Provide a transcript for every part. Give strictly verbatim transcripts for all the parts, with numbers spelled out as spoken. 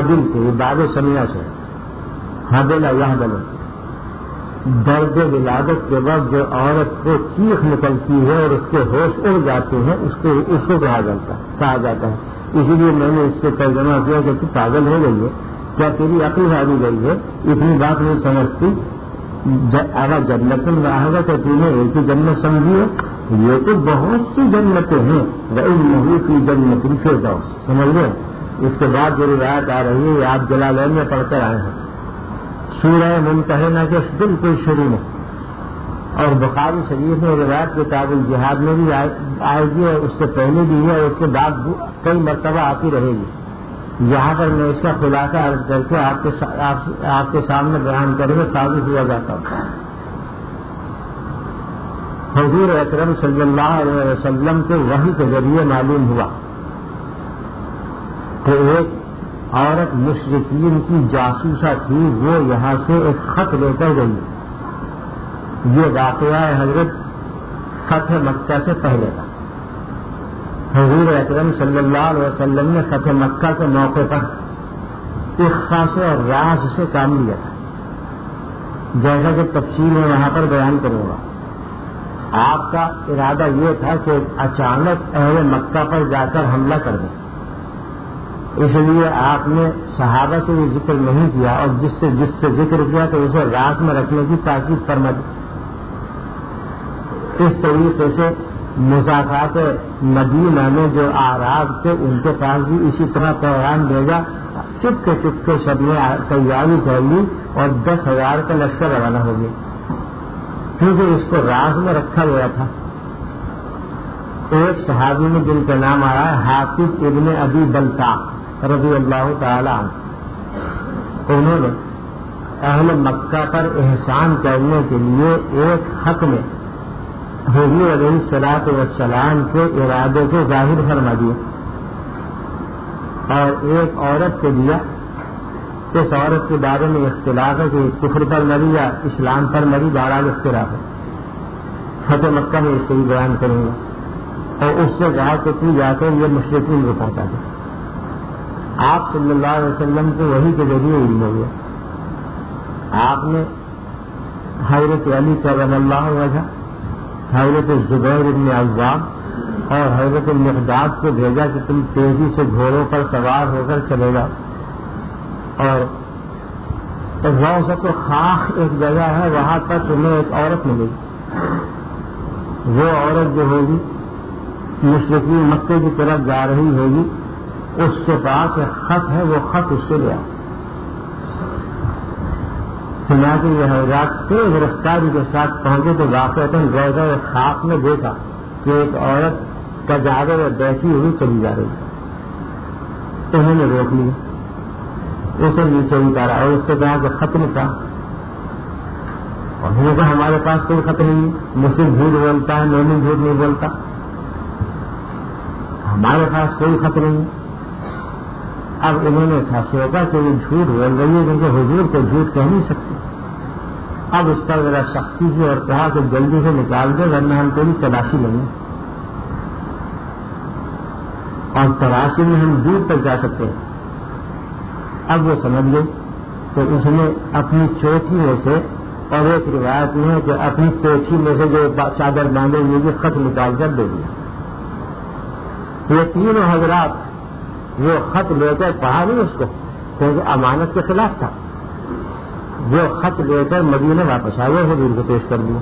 حبل تھے، یہ باب سمیہ سے حبل یحبل، درد ولادت کے وقت جو عورت کو چیخ نکلتی ہے اور اس کے ہوش اڑ جاتے ہیں اس کو اس کو کہا جاتا ہے کہا جاتا ہے اسی لیے میں نے اس کو ترجمہ کیا کہ تو پاگل ہو گئی ہے کیا، تیری عقل ہاری گئی ہے، اتنی بات نہیں سمجھتی، اگر جنت میں آئے تو تم نے ایک ہی جنت سمجھی ہے، یہ تو بہت سی جنتیں ہیں، وَإِنَّهُ فِي جَنَّةِ الْفِرْدَوْسِ، سمجھ لیں۔ اس کے بعد جو روایت آ رہی ہے یہ آپ جلالین میں پڑھ کر آئے ہیں، سورہ ممتحنہ کے بالکل شروع میں، اور بخاری شریف میں روایت کتاب الجہاد میں بھی آئے گی اور اس سے پہلے بھی ہے اور اس کے بعد کئی مرتبہ آتی رہے گی۔ یہاں پر میں اس کا خلاصہ عرض کر کے آپ کے آپ کے سامنے بیان کرنے میں ثابت ہوا جاتا ہوں۔ حضور اکرم صلی اللہ علیہ وسلم کو وحی کے ذریعے معلوم ہوا کہ ایک عورت مشرکین کی جاسوسہ تھی، وہ یہاں سے ایک خط لے کر گئی۔ یہ واقعہ حضرت فتح مکہ سے پہلے کا۔ حضور اکرم صلی اللہ علیہ وسلم نے فتح مکہ کے موقع پر اخفاء سے اور راز سے کام لیا تھا، جیسا کہ تفصیل میں یہاں پر بیان کروں گا۔ آپ کا ارادہ یہ تھا کہ اچانک اہل مکہ پر جا کر حملہ کر دیں، اس لیے آپ نے صحابہ سے یہ ذکر نہیں کیا اور جس سے جس سے ذکر کیا تو اسے راز میں رکھنے کی تاکید فرما دی۔ اس طریقے سے مضافات مدینہ میں جو اعراب تھے ان کے پاس بھی اسی طرح پیغام بھیجا، چپکے چپکے سب نے تیاری کر لی اور دس ہزار کا لشکر روانہ ہو گیا، کیونکہ اس کو راز میں رکھا گیا تھا۔ ایک صحابی میں جن کا نام آیا ہے حافظ ابن ابی بلتع رضی اللہ تعالی عنہ، انہوں نے اہل مکہ پر احسان کرنے کے لیے ایک خط میں حضور علیہ الصلوۃ والسلام کے ارادے کو ظاہر فرما دیا اور ایک عورت کو دیا۔ اس عورت کے بارے میں اختلاف ہے کہ کفر پر مری یا اسلام پر مری، بہرحال اختلاف ہے، فتح مکہ میں اس کو بھی بیان کروں گا۔ اور اس سے کہا کہ تو جا کر یہ مشرکین کو پہنچا دے۔ آپ صلی اللہ علیہ وسلم کو وحی کے ذریعے علم ہو گیا۔ آپ نے حضرت علی کرم اللہ وجہ، حضرت زبیر بن عوام اور حضرت مقداد کو بھیجا کہ تم تیزی سے گھوڑوں پر سوار ہو کر چلے جاؤ، اور روضۃ خاخ ایک جگہ ہے، وہاں پر تمہیں ایک عورت ملے گی، وہ عورت جو ہوگی مشرقی مکے کی طرف جا رہی ہوگی، اس کے پاس ایک خط ہے، وہ خط اس سے لیا۔ چنانچہ یہ حضرات تیز رفتاری کے ساتھ پہنچے تو واقعتاً روضہ خاک میں دیکھا کہ ایک عورت کجاوے میں بیٹھی ہوئی چلی جا رہی ہے۔ انہوں نے روک لیا، اسے نیچے اتارا اور اس سے کہا کہ خط نکلا، اور انہوں نے کہا ہمارے پاس کوئی خط نہیں ہے، مسلم جھوٹ بولتا ہے، مومن جھوٹ نہیں بولتا، ہمارے پاس کوئی خط نہیں ہے۔ اب انہوں نے سوچا کہ یہ جھوٹ بول رہی ہے کیونکہ حضور کو جھوٹ کہہ نہیں سکتے۔ اب اس پر ذرا سختی کی اور کہا کہ جلدی سے نکال دے ورنہ ہم تیری تلاشی لیں گے، اور تلاشی میں ہم دور تک جا سکتے ہیں۔ اب وہ سمجھ گئی تو اس نے اپنی چوٹھی میں سے، اور ایک روایت میں ہے کہ اپنی پیٹھی میں سے جو چادر باندھے ہوئے خط نکال کر دے دیا۔ یہ تینوں حضرات وہ خط لے کر پڑھا نہیں اس کو کیونکہ امانت کے خلاف تھا، وہ خط لے کر مدینے واپس آئے، حضور کو پیش کر دیا۔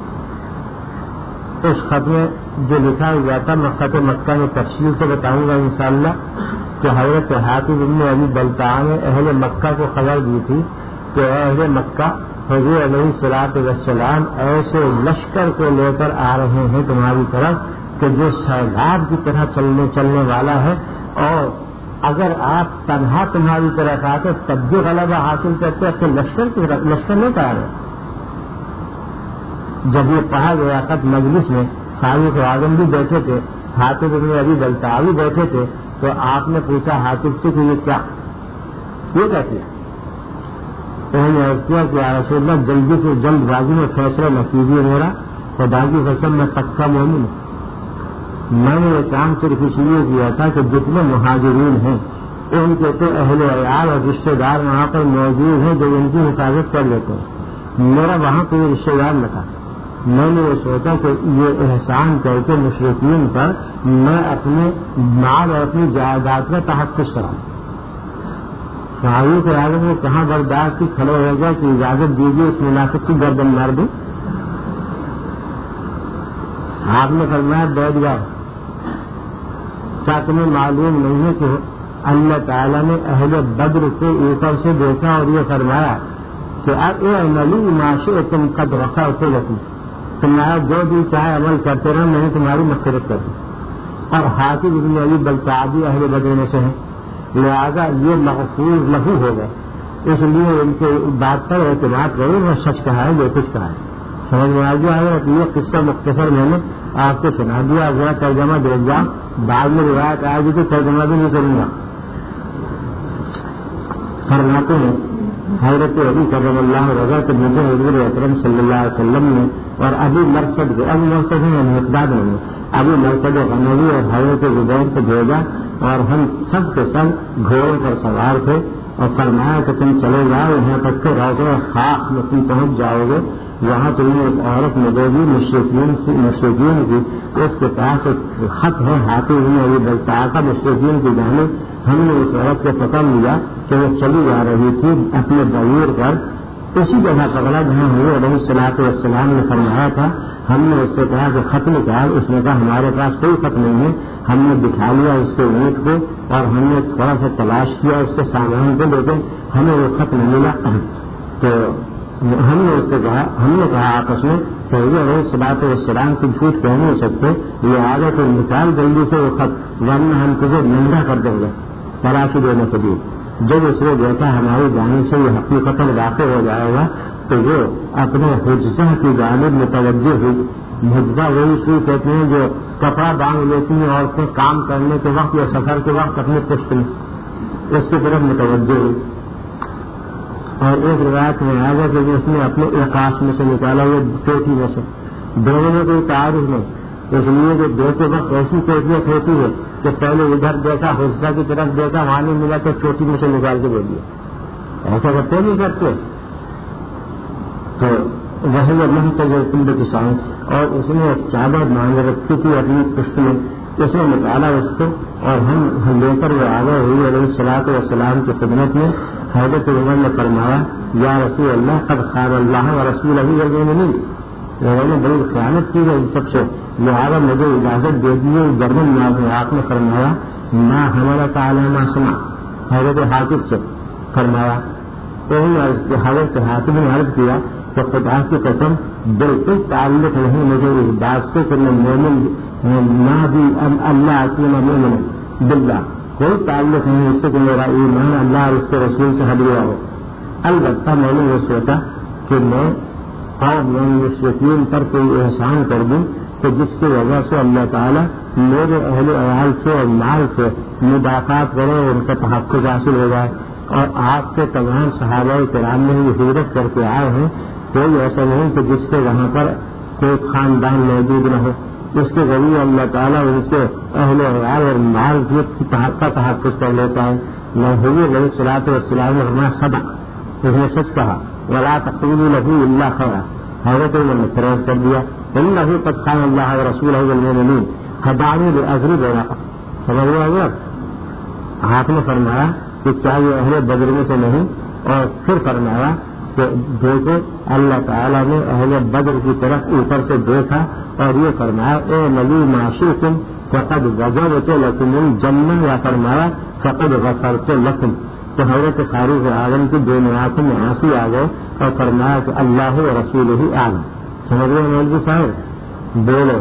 اس خط میں جو لکھا ہوا تھا میں خط مکہ میں تفصیل سے بتاؤں گا انشاءاللہ، کہ حضرت حافظ ابن ابی بلتع نے اہل مکہ کو خبر دی تھی کہ اہل مکہ حضور علیہ الصلوۃ والسلام ایسے لشکر کو لے کر آ رہے ہیں تمہاری طرف کہ جو سیلاب کی طرح چلنے چلنے والا ہے، اور اگر آپ تنہا تمہاری طرف آتے تب بھی غلبہ حاصل کرتے، اپنے لشکر کی لشکر نہیں پا رہے۔ جب یہ پڑھا گیا خط مجلس میں، فاروق اعظم بھی بیٹھے تھے، حافظ ابن ابی بلتع بھی بیٹھے تھے، تو آپ نے پوچھا حافظ سے کہ یہ کیا یہ کیا کیا؟ انہوں نے عرض کیا کہ یا رسول اللہ جلدی سے جلد بازی میں فیصلہ نہ کیجیے، میرا خدا کی قسم میں پکا مومن ہوں، میں نے یہ کام صرف اس لیے کیا تھا کہ جتنے مہاجرین ہیں ان کے تو اہل عیال اور رشتے دار وہاں پر موجود ہیں جو ان کی حفاظت کر لیتے ہیں. میرا وہاں کوئی رشتے دار نہ تھا. میں نے یہ سوچا کہ یہ احسان کر کے مشرکین پر میں اپنے مال اور اپنی جائیداد کا تحفظ کراؤں. فاروق اعظم نے کہاں برداشت کی کھڑے ہو گیا کہ اجازت دیجیے اس منافق کی گردن مار دوں. آپ نے فرمایا بیٹھ جاؤ. کیا تمہیں معلوم نہیں ہے کہ اللہ تعالیٰ نے اہل بدر کو اوپر سے دیکھا اور یہ فرمایا کہ اب اے عملی معاشے تم قد رکھا اسے لگی تمہارا جو بھی چاہے عمل کرتے رہو میں نے تمہاری مغفرت کر دی. اور حافظ ابن علی بلتعبی اہل بدر میں سے ہیں لہٰذا یہ مغفور لہو ہو گئے. اس لیے ان کے بات پر اعتماد کرو وہ سچ کہا ہے جو کچھ کہا ہے. سمجھ میں آ گیا ہے. یہ قصہ مختصر میں نے آپ کو سنا دیا. ذرا ترجمہ دے گا بعد میں روایت آئے گی تو ترجمہ بھی نہیں کروں گا. فرماتے ہیں حضرت علی کرم اللہ رضا کے مجھے حضور اکرم صلی اللہ علیہ وسلم نے اور ابھی مرسد کے ابھی مرسد ہیں مقداد نے ابھی مرسد غنوی اور حضرت زبیر کو بھیجا اور ہم سب کے سب گھوڑوں پر سوار تھے اور فرمایا کہ تم چلے جاؤ یہاں تک کہ روضہ خاک میں تم پہنچ جاؤ گے. وہاں تمہیں ایک عورت ملے گی مشرکین مشرکین کی. اس کے پاس ایک خط ہے ہاتھی ہوئی ابھی بلتا کا مشرکین کی جانب. ہم نے اس عورت کو پکڑ لیا کہ وہ چلی جا رہی تھی اپنے بعیر پر اسی جگہ پکڑا جہاں حضور علیہ الصلوۃ والسلام نے فرمایا تھا. ہم نے اس سے کہا کہ خط نکال. اس نے کہا ہمارے پاس کوئی خط نہیں ہے. ہم نے دکھا لیا اس کے اونٹ کو اور ہم نے تھوڑا سا تلاش کیا اس کے سامان کو لیکن ہمیں وہ خط نہیں ملا. تو ہم نے اس سے کہا ہم نے کہا آپس میں کہ حضور علیہ الصلوۃ والسلام کی جھوٹ کہہ نہیں سکتے. یہ آگے تو نکال جلدی سے وہ خط ورنہ ہم تجھے ننگا کر دیں گے تلاشی دینے کے لیے. جب اس نے دیکھا ہماری جانب سے یہ حقیقت واقع ہو جائے گا تو وہ اپنے حجزہ کی جانب متوجہ ہوئی. حجزہ وہی سوئی کہتے ہیں جو کپڑا باندھ لیتی ہیں عورتیں کام کرنے کے وقت یا سفر کے وقت اپنے پشت میں اس کی طرف متوجہ ہوئی. اور ایک روایت میں آ گیا کہ اس نے اپنے احساس میں سے نکالا یہ چوٹی میں سے. دونوں میں کوئی تعارف نہیں. اس لیے کہ دیکھتے وقت ایسی کیفیت ہوتی ہے کہ پہلے ادھر دیکھا حجزہ کی طرف دیکھا وہاں نہیں ملا تو چوٹی میں سے نکال کے دے دیا. ایسا کرتے نہیں کرتے. تو وہی اللہ تجر تم کسان اور اس نے ایک چادر مانگ رکھی تھی اپنی پشت میں. اس نے نکالا اس کو اور ہم لے کر وہ آگے ہوئی علیہ الصلوۃ والسلام کی خدمت میں. حضرت عمر نے فرمایا یا رسول اللہ قد خان اللہ و رسول ابھی المؤمنین. لوگوں نے بڑی خیانت کی ہے ان سب سے لہٰذا مجھے اجازت دے دی. گردن میں آپ نے فرمایا نہ ہمارا تعلیم سنا. حضرت حافظ سے فرمایا تو حضرت حافظ نے عرض کیا کہ خدا کی قسم بالکل تعلق نہیں مجھے اس بات سے کہ میں مومن نہ بھی اللہ کی مومن باللہ کوئی تعلق نہیں اس سے کہ میرا ایمان اللہ اور اس کے رسول سے ہٹ گیا ہو. البتہ میں نے یہ سوچا کہ میں اور میں مشرکین پر کوئی احسان کر دوں کہ جس کی وجہ سے اللہ تعالیٰ میرے اہل عیال سے اور مال سے مدافعات کرے اور ان کا تحفظ حاصل ہو جائے. اور آپ کے تمام صحابہ کرام میں یہ ہجرت کر کے آئے ہیں. کوئی ایسا نہیں کہ جس کے وہاں پر کوئی خاندان موجود نہ ہو. اس کے ذریعے اللہ تعالیٰ ان کے اہل عیال اور مال کا تحفظ کر لیتا ہے. میں حضور علیہ الصلوۃ والسلام نے ہمارا صدق اس نے سچ کہا ولا تقولوا له الا خيرا. حضرت عمر نے فروغ کر دیا انه قد خان الله ورسوله والمؤمنين فدعوا لاجر عناقه. سمجھ گیا. آپ نے فرمایا کہ کیا یہ اہل بدر میں سے نہیں. اور پھر فرمایا کہ دیکھو اللہ تعالیٰ نے اہل بدر کی طرف اوپر سے دیکھا اور یہ فرمایا اے نبی معاشرکم فقد وجبت لکم الجنہ یا فرمایا فقد غفرت لکم. تو حضرت فاروق اعظم کی دونوں آنکھوں میں آنسو آ گئے اور فرمایا کہ اللہ و رسولہ اعلم. سمجھ رہے مولوی صاحب بولو.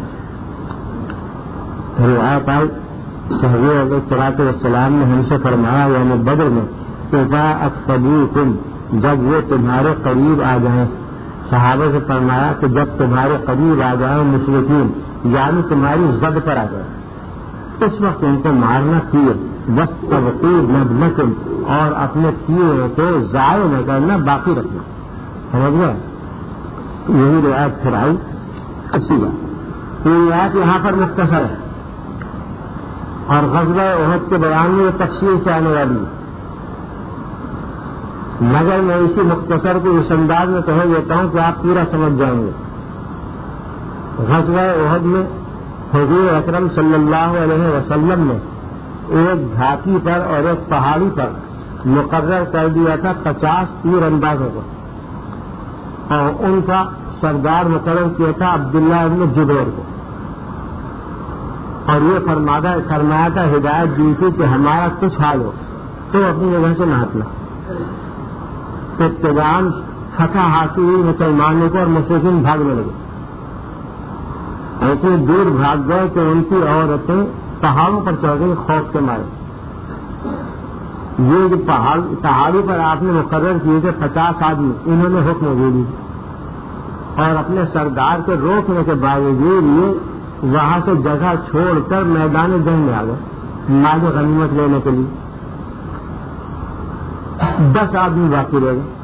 روایت آئی صحابہ علیہ الصلوۃ والسلام نے ہم سے فرمایا یوم بدر میں اذا اصطبوکم جب وہ تمہارے قریب آ جائیں. صحابہ سے فرمایا کہ جب تمہارے قریب آ جائیں مشرکین یعنی تمہاری زد پر آ جائے اس وقت ان کو مارنا تیر وسطیب نبلکم اور اپنے تیروں کو ضائع نہ کرنا باقی رکھنا. سمجھ گئے. یہی روایت پھر آئی. اچھی بات یہ روایت یہاں پر مختصر ہے اور غزوہ احد کے بیان میں تفصیل سے آنے والی ہے، مگر میں اسی مختصر کو اس انداز میں کہہ دیتا ہوں کہ آپ پورا سمجھ جائیں گے۔ غزوہ احد میں حضور اکرم صلی اللہ علیہ وسلم نے ایک گھاٹی پر اور ایک پہاڑی پر مقرر کر دیا تھا پچاس تیر اندازوں کو، اور ان کا سردار مقرر کیا تھا عبداللہ ابن جبیر کو، اور یہ فرمایا فرمایا تھا ہدایت دی تھی کہ ہمارا کچھ حال ہو تو اپنی جگہ سے نہ ہٹنا۔ ابتداءً فتح حاصل ہوئی مسلمانوں کو اور مشرکین بھاگنے لگے، ایسے دور بھاگ گئے کہ ان کی عورتیں پہاڑوں پر چڑھ گئی خوف کے مارے۔ یہ جو پہاڑ پہاڑی پر آپ نے مقرر کیے تھے پچاس آدمی، انہوں نے حکم دے دی اور اپنے سردار کے روکنے کے باوجود یہ وہاں سے جگہ چھوڑ کر میدان جنگ میں آ گئے مال غنیمت لینے کے لیے۔ دس آدمی باقی رہ گئے،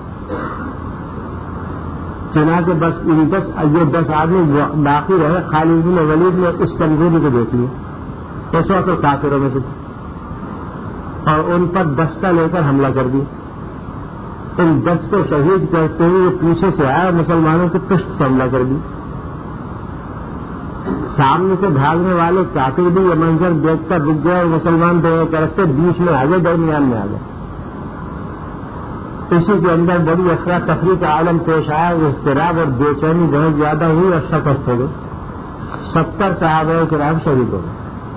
چنانچہ بس ان دس یہ دس آدمی باقی رہے۔ خالد بن ولید نے اس کمزوری کو دیکھ لیا، ایسا تو کافروں میں سے، اور ان پر دستہ لے کر حملہ کر دیا۔ ان دس کو شہید کرتے ہوئے وہ پیچھے سے آیا اور مسلمانوں کی پشت سے حملہ کر دی۔ سامنے سے بھاگنے والے کافر بھی یہ منظر دیکھ کر رک گئے اور مسلمان دونوں طرف سے بیچ میں آ گئے، درمیان میں آ گئے۔ اسی کے اندر بڑی افراتفری کا عالم پیش آیا، اضطراب اور بے چینی بہت زیادہ ہوئی اور شکست ہو گئی۔ ستر صحابہ کرام شہید ہو گئے۔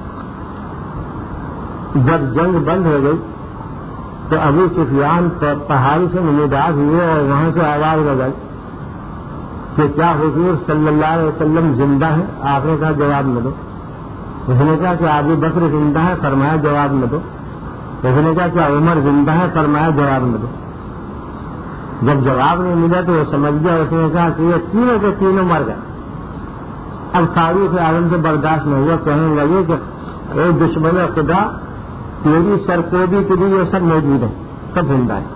جب جنگ بند ہو گئی تو ابو سفیان پہاڑی سے نمودار ہوئے اور وہاں سے آواز لگائی کہ کیا حضور صلی اللہ علیہ وسلم زندہ ہے؟ آپ نے کہا جواب نہ دو۔ اس نے کہا کہ ابو بکر زندہ ہے؟ فرمایا جواب نہ دو۔ اس نے کہا کہ عمر زندہ ہے؟ فرمایا جواب نہ دو۔ جب جواب نہیں ملا تو وہ سمجھ گیا، اس نے کہا کہ یہ تینوں کے تینوں مر گئے۔ اب تاریخ عالم سے برداشت نہیں ہوا، کہنے لگے کہ اے دشمن خدا، تیری سرکوبی کے لیے یہ سب موجود ہے، سب زندہ ہے۔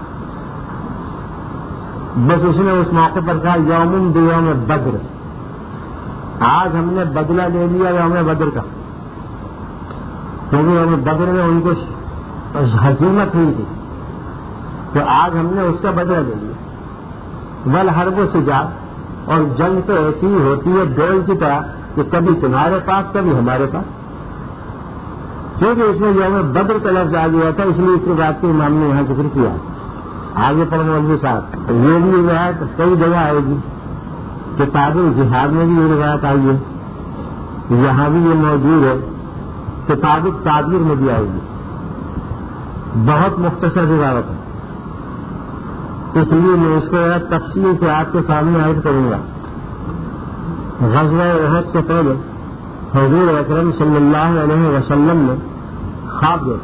بس اس نے اس موقع پر کہا یوم بیوم بدر، آج ہم نے بدلہ لے لیا یوم بدر کا، کیونکہ یوم بدر میں ان کو ہزیمت ہوئی تھی، تو آج ہم نے اس کا بدلہ لے لیا۔ والحرب شجاع، اور جنگ تو ایسی ہی ہوتی ہے ڈول کی طرح کہ کبھی تمہارے پاس کبھی ہمارے پاس، کیونکہ اس میں یوم بدر کا لفظ آ گیا تھا، اس لیے اس بات کی امام نے یہاں ذکر کیا۔ آگے پر مولوی صاحب یہ بھی روایت کئی جگہ آئے گی، کتاب الجہاد میں بھی یہ روایت آئی ہے، یہاں بھی یہ موجود ہے، کتاب التعبیر میں بھی آئے گی۔ بہت مختصر روایت ہے، اس لیے میں اس کو تفصیل سے آپ کے سامنے عرض کروں گا۔ غزوہ احد سے پہلے حضور اکرم صلی اللہ علیہ وسلم نے خواب دیکھا۔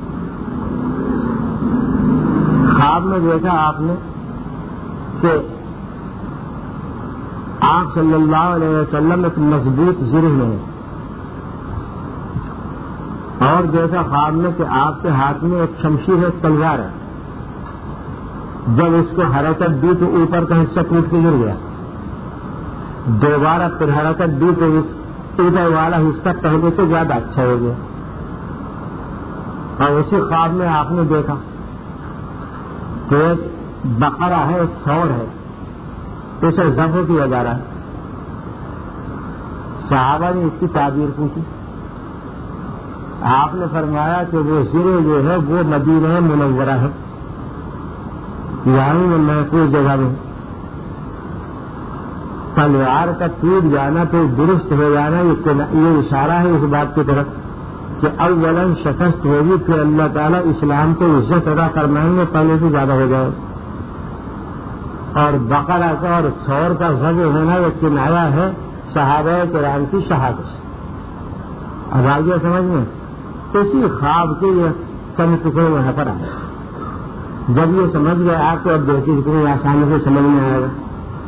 خواب میں دیکھا آپ نے کہ آپ صلی اللہ علیہ وسلم ایک مضبوط ذرہ میں ہے، اور دیکھا خواب میں کہ آپ کے ہاتھ میں ایک شمشیر ہے، تلوار ہے۔ جب اس کو حرکت دی تو اوپر کا حصہ ٹوٹ کے گر گیا، دوبارہ پھر حرکت دی تو اوپر والا حصہ پہلے سے زیادہ اچھا ہو گیا۔ اور اسی خواب میں آپ نے دیکھا کہ ایک بقرہ ہے، ایک سور ہے، اسے ذبح کیا جا رہا ہے۔ صحابہ نے اس کی تعبیر پوچھی، آپ نے فرمایا کہ وہ ذرہ جو ہے وہ مدینہ منورہ ہے، یعنی میں محفوظ جگہ میں، تلوار کا ٹوٹ جانا تو درست ہو جانا، یہ اشارہ ہے اس بات کی طرف کہ اولاً شکست ہوگی، پھر اللہ تعالیٰ اسلام کو عزت ادا فرمائیں گے، پہلے سے زیادہ ہو جائے۔ اور بقرہ کا اور سور کا ذبح ہونا یہ کنایا ہے صحابہ کرام کی شہادت۔ اب آگے سمجھ میں اسی خواب کے یہ کم ٹکڑے وہاں پر آئے۔ جب یہ سمجھ گئے آپ کو، اب دیکھیے کتنی آسانی سے سمجھ میں آئے گا۔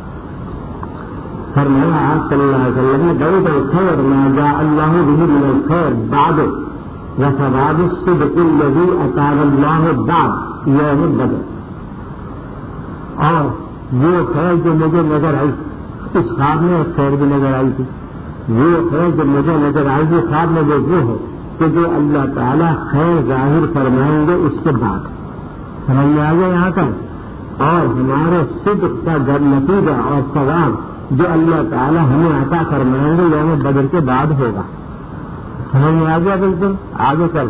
فرمایا آپ صلی اللہ علیہ وسلم نے بڑے بڑے خیر ما جاء اللہ به من الخیر بعد وثواب الصدق الذي اتانا اللہ بعد یوم بدر، اور وہ خیر جو مجھے نظر آئی، اس خواب میں ایک خیر بھی نظر آئی تھی، وہ خیر جو مجھے نظر آئی تھی خواب میں وہ وہ ہے کہ جو اللہ تعالیٰ خیر ظاہر فرمائیں گے اس کے بعد سمجھ میں آ گیا یہاں تک، اور ہمارے صدق کا گر نتیجہ اور ثواب جو اللہ تعالیٰ ہمیں عطا فرمائیں گے یوم بدر کے بعد ہوگا. سمجھ میں آ گیا بالکل. آگے چل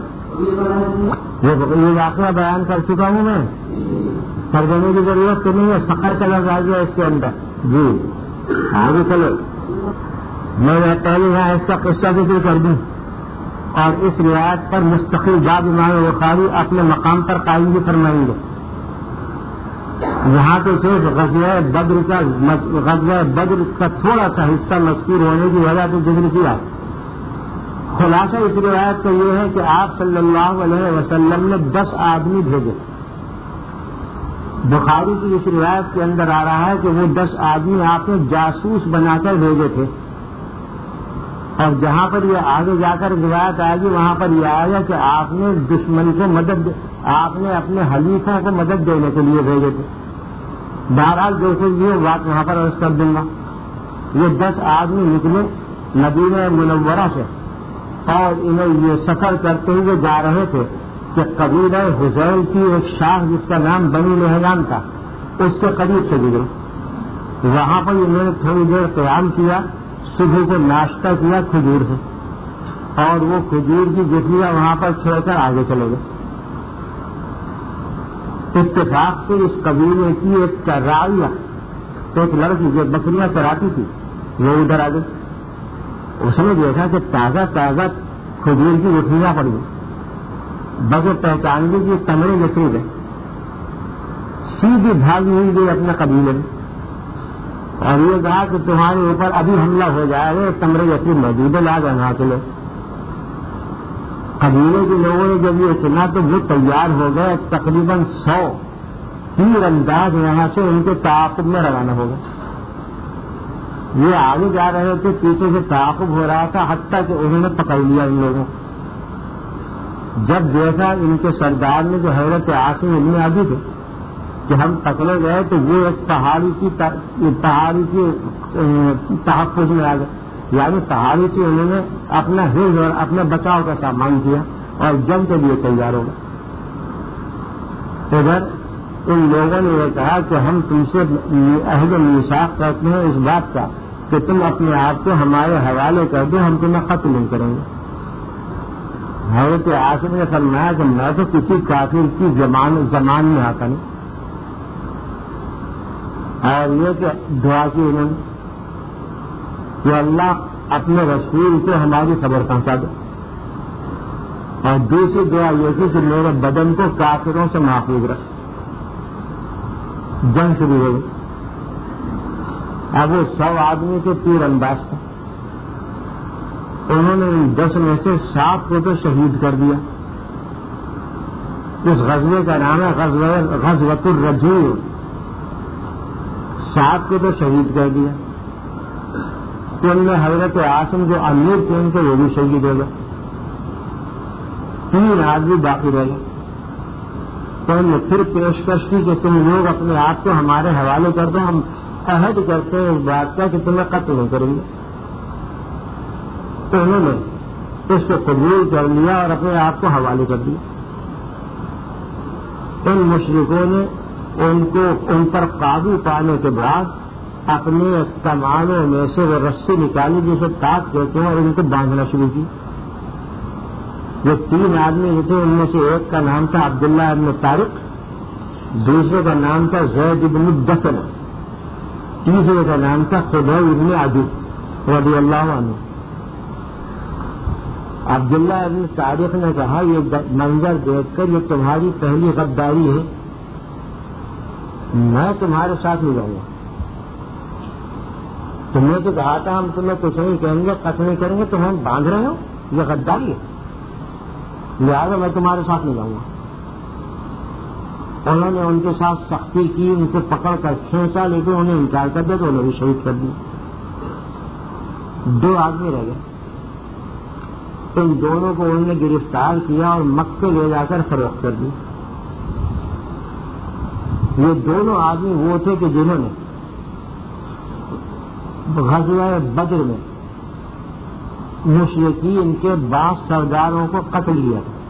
یہ واقعہ بیان کر چکا ہوں میں، ترجمے کی ضرورت تو نہیں ہے، سفر کا لفظ آ گیا اس کے اندر. جی آگے چلو. میں پہلے یہاں اس کا قصہ ذکر کر دوں اور اس روایت پر مستقل باب امام بخاری اپنے مقام پر قائم بھی فرمائیں گے. یہاں تو صرف غزوہ بدر کا غزوہ بدر کا تھوڑا سا حصہ مذکور ہونے کی وجہ سے ذکر کیا. خلاصہ اس روایت کا یہ ہے کہ آپ صلی اللہ علیہ وسلم نے دس آدمی بھیجے. بخاری کی اس روایت کے اندر آ رہا ہے کہ وہ دس آدمی آپ نے جاسوس بنا کر بھیجے تھے، اور جہاں پر یہ آگے جا کر روایت آئے گی وہاں پر یہ آئے گا کہ آپ نے دشمن کو مدد آپ نے اپنے حلیفوں کو مدد دینے کے لیے بھیجے تھے. بہرحال جو کچھ بھی بات وہاں پر عرض کر دوں گا. یہ دس آدمی نکلے مدینہ منورہ سے اور انہیں یہ سفر کرتے ہوئے جا رہے تھے کہ قبیلہ حذیل کی ایک شاخ جس کا نام بنی لہلان تھا اس کے قریب سے گزرے. وہاں پر انہوں نے تھوڑی دیر قیام کیا، صبح کو ناشتہ کیا کھجور سے، اور وہ کھجور کی گٹھلیاں وہاں پر چھوڑ کر آگے چلے گئے. اتفاق سے اس قبیلے کی ایک راعیہ ایک لڑکی جو بکریاں چراتی تھی وہ ادھر آ گئی. اس نے دیکھا کہ تازہ تازہ کھجور کی گٹھلیاں پڑ گئی. بغیر پہچان لی کہ تمرے یسرب ہے. سیدھی بھاگی ہوئی گئی اپنے قبیلے میں اور یہ کہا کہ تمہارے اوپر ابھی حملہ ہو جائے گا، تمرے یسرب موجود ہے، لا کر وہاں چلے. قبیلے کے لوگوں نے جب یہ سنا تو وہ تیار ہو گئے، تقریباً سو تیر انداز یہاں سے ان کے تعاقب میں روانہ ہو گئے. یہ آگے جا رہے تھے، پیچھے سے تعاقب ہو رہا تھا، حتیٰ کہ انہوں نے پکڑ لیا ان لوگوں. جب دیکھا ان کے سردار نے جو حضرت عاصم ابن عدی تھے کہ ہم پکڑے گئے تو وہ ایک پہاڑی کی پہاڑی کی تحفظ میں آ گئے، یعنی پہاڑی سے انہوں نے اپنا حفظ اور اپنے بچاؤ کا سامان کیا اور جنگ کے لیے تیار ہو گئے. ادھر ان لوگوں نے یہ کہا کہ ہم تم سے عہد میثاق کرتے ہیں اس بات کا کہ تم اپنے آپ کو ہمارے حوالے کر دو، ہم تمہیں قتل نہیں کریں گے. حضرت عاصم نے فرمایا کہ میں تو کسی کافر کی زمان زمان میں آتا نہیں، اور یہ کہ دعا کی انہوں نے کہ اللہ اپنے رسول کو ہماری خبر پہنچا دو، اور دوسری دعا یہ تھی کہ میرے بدن کو کافروں سے محفوظ رکھ. جنگ شروع ہو گئی. اب وہ سو آدمی کے تیر انداز تھا. انہوں نے ان دس میں سے سات کو تو شہید کر دیا. اس غزوے کا نام ہے غزوۃ الرجیع. سات کو تو شہید کر دیا. ان میں حضرت عاصم جو امیر تھے ان کو وہ بھی شہید ہو گئے. تین آدمی باقی رہ گئے. تو انہوں نے پھر پیشکش کی کہ تم لوگ اپنے آپ کو ہمارے حوالے کر دو، ہم عہد کرتے ہیں اس بات کا کہ تمہیں قتل نہیں کریں گے. تو انہوں نے اس کو قبول کر لیا اور اپنے آپ کو حوالے کر دیا. ان مشرکوں نے ان کو ان پر قابو پانے کے بعد اپنے کمانوں میں سے وہ رسی نکالی جسے تاک کہتے ہیں اور ان کو باندھنا شروع کی. یہ تین آدمی جو تھے ان میں سے ایک کا نام تھا عبداللہ ابن طارق، دوسرے کا نام تھا زید ابن الدفن، تیسرے کا نام تھا خبیب ابن عدی رضی اللہ عنہ. عبداللہ ابن طارق نے کہا یہ منظر دیکھ کر یہ تمہاری پہلی غداری ہے، میں تمہارے ساتھ نہیں جاؤں گا. تم نے تو کہا تھا ہم تمہیں کچھ نہیں کہیں گے، قتل نہیں کریں گے، تم ہم باندھ رہے ہو، یہ غداری ہے، لہٰذا میں تمہارے ساتھ نہیں جاؤں گا. انہوں نے ان کے ساتھ سختی کی، ان کو پکڑ کر کھینچا، لیکن انہیں انکار کر دیا تو انہیں بھی شہید کر دیا. دو آدمی رہ گئے. ان دونوں کو انہوں نے گرفتار کیا اور مکے لے جا کر فروخت کر دی. یہ دونوں آدمی وہ تھے کہ جنہوں نے غزوہ بدر میں مشرکین کے بعض سرداروں کو قتل کیا تھا.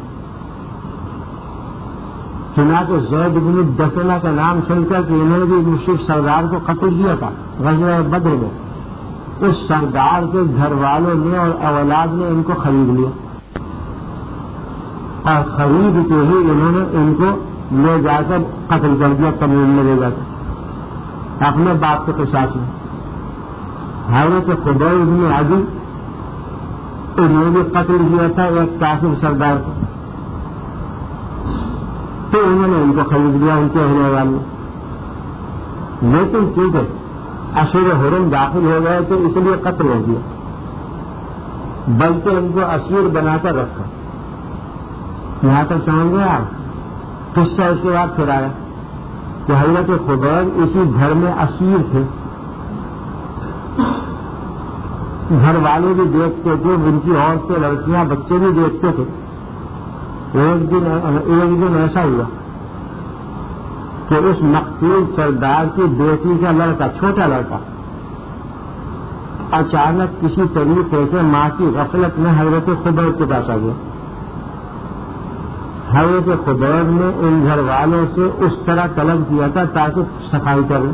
چنانچہ زید بن دسنہ کا نام سن کر کہ انہوں نے بھی مشرک سردار کو قتل کیا تھا غزوہ بدر میں. اس سردار کے گھر والوں نے اور اولاد نے ان کو خرید لیا اور خرید کے ہی انہوں نے ان کو لے جا کر قتل کر دیا. تمیم میں لے جا کر اپنے باپ کے قصاص میں. حضرت خبیب بن عدی انہوں نے بھی قتل کیا تھا ایک کافر سردار کو, تو انہوں نے ان کو خرید لیا ان کے رہنے والے. لیکن ٹھیک ہے اشور حرم داخل ہو گئے تو اس لیے قتل ہو گیا, بلکہ ان کو اسیر بنا کر رکھا. یہاں تک سمجھ گئے آپ. قصہ اس کے بعد پھر آیا کہ حضرت خبیب اسی گھر میں اسیر تھے. گھر والے بھی دیکھتے تھے, ان کی عورتیں لڑکیاں بچے بھی دیکھتے تھے. ایک دن ایک دن ایسا ہوا کہ اس مقتول سردار کی بیٹی کا لڑکا, چھوٹا لڑکا, اچانک کسی طریقے سے ماں کی غفلت میں حضرت خبیب کے پاس آ گیا. حضرت خبیب نے ان گھر والوں سے اس طرح طلب کیا تھا تاکہ صفائی کریں.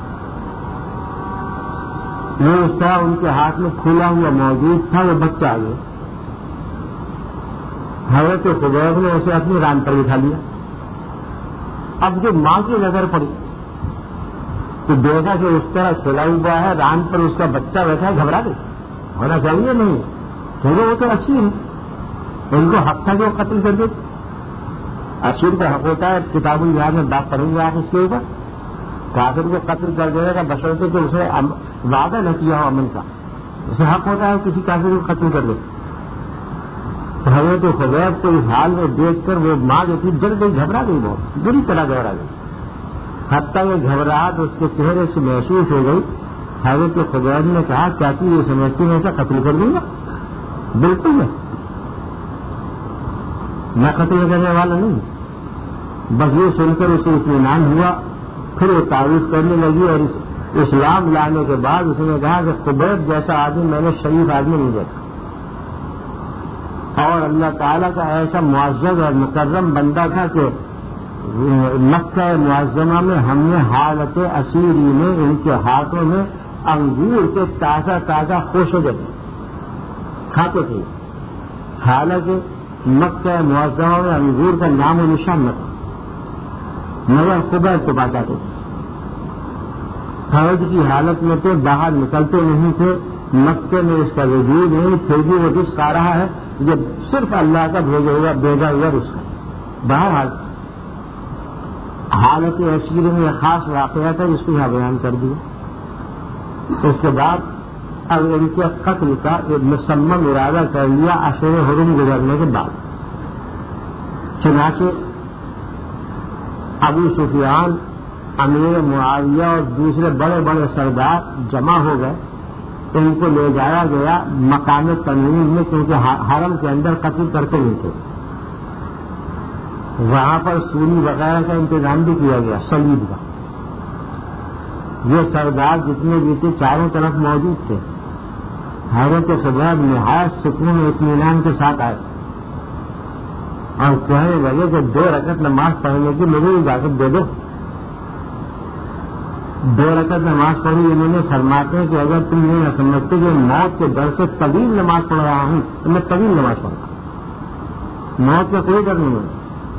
وہ اس طرح ان کے ہاتھ میں کھلا ہوا موجود تھا, وہ بچہ آ گیا. حضرت خبیب نے اسے اپنی ران پر بٹھا لیا. اب جو ماں کی نظر پڑی تو دیکھا کہ اس طرح کھلا ہوا ہے, ران پر اس کا بچہ بیٹھا ہے, گھبرا گئی. ہونا چاہیے نہیں, کیونکہ وہ تو اسیر ہے, ان کو حق تھا کہ وہ قتل کر دے. اسیر کا حق ہوتا ہے, کتاب الجہاد میں بات پڑھیں گے آپ اس کے اوپر. کافر کو قتل کر دینے کا بشرطے کہ اسے وعدہ نہ کیا ہو امن کا, اسے حق ہوتا ہے کسی کافر کو قتل کر دے. تو حضرت خبیب کو اس حال میں دیکھ کر وہ ماں جو تھی ڈر گئی, گھبرا گئی, بہت بری طرح گھبرا گئی. حتیٰ یہ گھبراہٹ اس کے چہرے سے محسوس ہو گئی. حضرت خبیب نے کہا کیا کہ یہ سمجھتی میں ایسا قتل کر دوں گا؟ بالکل نہیں, میں قتل کرنے والا نہیں. بس یہ سن کر اسے اطمینان ہوا. پھر وہ تعریف کرنے لگی اور اسلام لانے کے بعد اس نے کہا کہ خبیب جیسا آدمی میں نے شریف آدمی نہیں دیکھا, اور اللہ تعالیٰ کا ایسا معزز اور مکرم بندہ تھا کہ مکہ معظمہ میں ہم نے حالت اسیری میں ان کے ہاتھوں میں انگور کے تازہ تازہ خوشبو کھاتے تھے. حالانکہ مکہ معظمہ میں انگور کا نام و نشان نہ تھا, مگر خبیب کے پاس آتے تھے. حرج کی حالت میں تو باہر نکلتے نہیں تھے. مکے میں اس کا وجود نہیں, پھر بھی وہ رزق آ رہا ہے جو صرف اللہ کا بھیجا ہوا بھیجا ہوا رزق ہے. بہرحال حالت اسیر میں ایک خاص واقعہ تھا جس کو یہاں بیان کر دیا. اس کے بعد اب ان کے قتل کا ایک مصمم ارادہ کر لیا اشور حرم گزرنے کے بعد. چنانچہ ابو سفیان, امیر معاویہ اور دوسرے بڑے بڑے سردار جمع ہو گئے. ان کو لے جایا گیا مقام تنعیم میں, کیونکہ حرم کے اندر قتل کرتے نہیں تھے. وہاں پر سونی وغیرہ کا انتظام بھی کیا گیا, صلیب کا. یہ سردار جتنے بھی تھے چاروں طرف موجود تھے. حضرت خبیب نہایت سکون و اطمینان کے ساتھ آئے اور کہنے لگے کہ دو رکعت نماز پڑھنے کی مجھے اجازت دے دو. دو رکعت نماز پڑھی. انہوں نے فرماتے ہیں کہ اگر تم یہ نہ سمجھتے کہ موت کے ڈر سے طویل نماز پڑھ رہا ہوں تو میں طویل نماز پڑھا, موت کا کوئی ڈر نہیں ہے.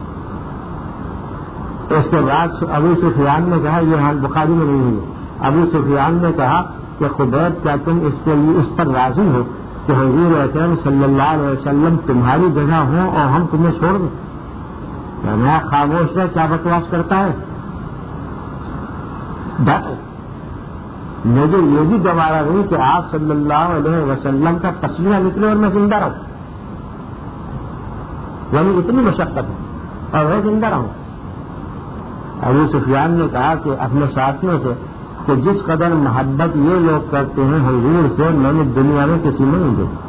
اس کے بعد ابو سفیان نے کہا, یہ حال بخاری میں نہیں ہے, ابو سفیان نے کہا کہ خبیب کیا تم اس کے لیے اس پر راضی ہو کہ حضور اکرم صلی اللہ علیہ وسلم تمہاری جگہ ہوں اور ہم تمہیں چھوڑ دیں؟ میں خاموش ہے, کیا بکواس کرتا ہے. مجھے یہ بھی گوارا نہیں کہ آپ صلی اللہ علیہ وسلم کا پسینہ نکلے اور میں زندہ رہوں, یعنی اتنی مشقت ہے اور میں زندہ رہوں. ابو سفیان نے کہا کہ اپنے ساتھیوں سے کہ جس قدر محبت یہ لوگ کرتے ہیں حضور سے, میں نے دنیا میں کسی میں نہیں دیکھی.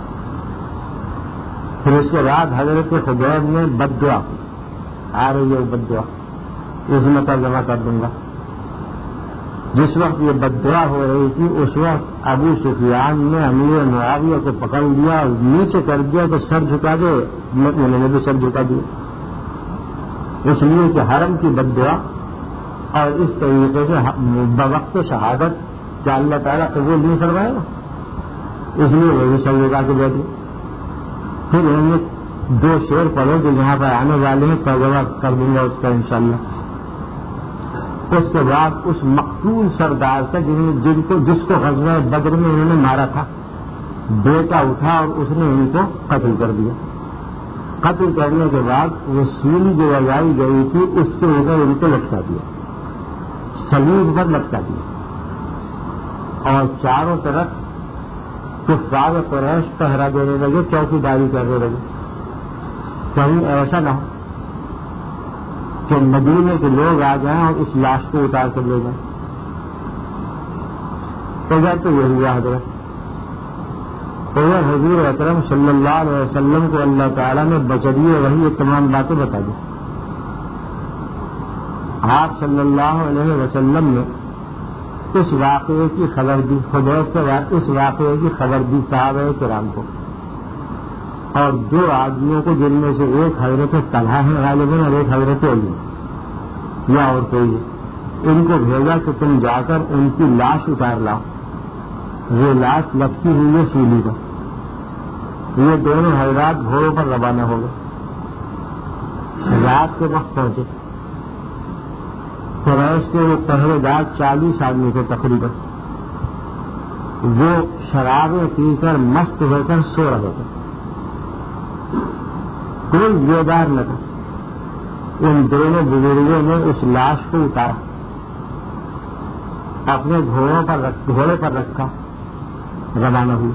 پھر اس کے بعد حضرت خبیب نے بد دعا کی, آ رہی ہے بد دعا, اس میں ترجمہ کر دوں گا. جس وقت یہ بددعا ہو رہی تھی اس وقت ابو سفیان نے امیر معاویہ کو پکڑ لیا اور نیچے کر دیا تو سر جھکا دے، انہوں نے بھی سر جھکا دیا، اس لیے کہ حرم کی بددعا اور اس طریقے سے بوقت شہادت کیا اللہ تعالیٰ قبول نہیں کروائے گا، اس لیے وہ بھی سر جھکا کے بیٹھے۔ پھر انہوں نے دو شعر پڑھے جو یہاں پر آنے والے ہیں، ترجمہ کر دوں گا اس کا انشاءاللہ۔ اس کے بعد اس مقتول سردار سے جن کو جس کو غزوہ بدر میں انہوں نے مارا تھا، بیٹا اٹھا اور اس نے ان کو قتل کر دیا۔ قتل کرنے کے بعد وہ سولی جو لگائی گئی تھی اس کے اوپر ان کو لٹکا دیا، سلیب پر لٹکا دیا، اور چاروں طرف کفار قریش پہرا دینے لگے، چوکی داری کرنے لگے، کہیں ایسا نہ ہو کہ مدینے کے لوگ آ جائیں اور اس لاش کو اتار کر لے جائیں۔ تو تو یہ ہوا حضرت اور حضور اکرم صلی اللہ علیہ وسلم کو اللہ تعالیٰ نے بچری وہی یہ تمام باتیں بتا دی۔ آپ صلی اللہ علیہ وسلم نے اس واقعے کی خبر دی، خدا کے بعد اس واقعے کی خبر دی صحابہ کرام کو، اور دو آدمیوں کو جن میں سے ایک حضرت طلحہ ہے غالباً اور ایک حضرت علی یا اور کوئی، ان کو بھیجا کہ تم جا کر ان کی لاش اتار لاؤ، وہ لاش لگتی ہوئی ہے سولی پر۔ یہ دونوں حضرات گھوڑوں پر روانہ ہو گئے، رات کے وقت پہنچے۔ قریش کے وہ پہرے دار چالیس آدمی تھے تقریباً، وہ شرابیں پی کر مست ہو کر سو رہے تھے، کوئی بیدار نہ تھا۔ ان دونوں بزرگوں نے اس لاش کو اتارا، اپنے گھوڑوں پر رکھ گھوڑے پر رکھا، روانہ ہوئی۔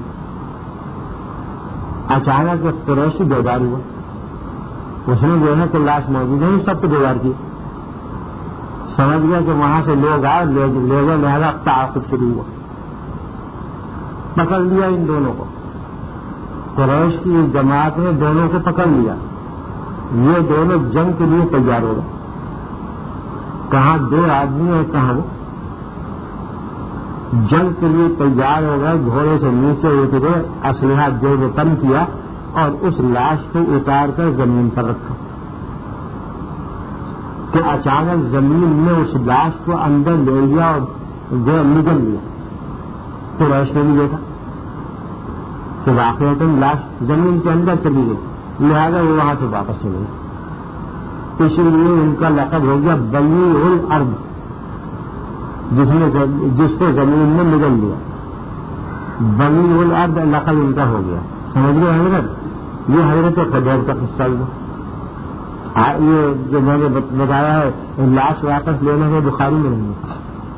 اچانک ایک قریشی بیدار ہوا، اس نے جو ہے کہ لاش موجود ہے سب کو بیدار کی، سمجھ گیا کہ وہاں سے لوگ آئے، لے گئے، لہذا تعاقب شروع ہوا، پکڑ لیا ان دونوں کو۔ قریش کی اس جماعت نے دونوں کو پکڑ لیا، یہ دونوں جنگ کے لیے تیار ہو گئے۔ کہاں دو آدمی اور کہاں وہ جنگ کے لیے تیار ہو گئے، گھوڑے سے نیچے اترے، اسلحہ جو تن کیا اور اس لاش کو اتار کر زمین پر رکھا کہ اچانک زمین نے اس لاش کو اندر لے لیا اور وہ نگل لیا۔ قریش نے بھی دیکھا کہ واقعی لاش زمین کے اندر چلی گئی، لہذا وہ وہاں سے واپس چلے گئے، اسی لیے ان کا لقب ہو گیا بنی الارض، جس نے جس کو زمین نے نگل لیا، بنی الارض لقب ان کا ہو گیا۔ سمجھ گئے حضرت؟ یہ حضرت خدیر کا قصہ ہوا۔ یہ جو میں نے بتایا ہے لاش واپس لینے میں بخاری میں نہیں ہے۔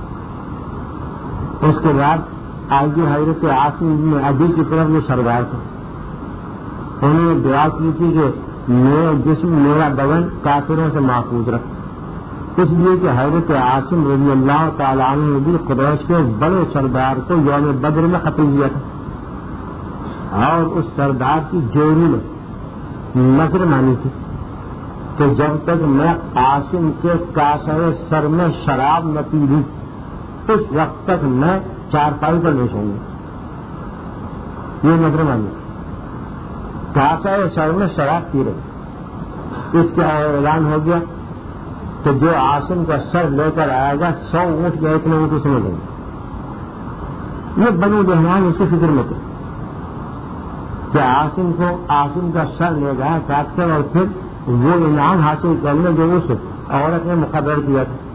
اس کے بعد آگے حضرت عاصم بن عدی کی طرف وہ سردار تھے، انہوں نے دعا کی تھی کہ میرا جسم میرا بدن کافروں سے محفوظ رکھ، اس لیے کہ حضرت عاصم رضی اللہ تعالیٰ عنہ نے بھی قریش کے بڑے سردار کو یوم بدر میں قتل کیا تھا، اور اس سردار کی جوڑی میں نظر مانی تھی کہ جب تک میں عاصم کے کاسے سر میں شراب نہ پی لوں اس وقت تک میں چار پائی پر نہیں سوں گا، یہ نظر مانی۔ کاسے سر میں شراب پی رہے، اس کا اعلان ہو گیا کہ جو عاصم کا سر لے کر آئے گا سو اونٹ یا اتنے اونٹ اس میں لیں گے۔ یہ بنو بہمان اسی فکر میں تھے کہ عاصم کو عاصم کا سر لے گیا کاٹ کر اور پھر وہ انعام حاصل کرنے جو اس عورت نے مقرر کیا تھا۔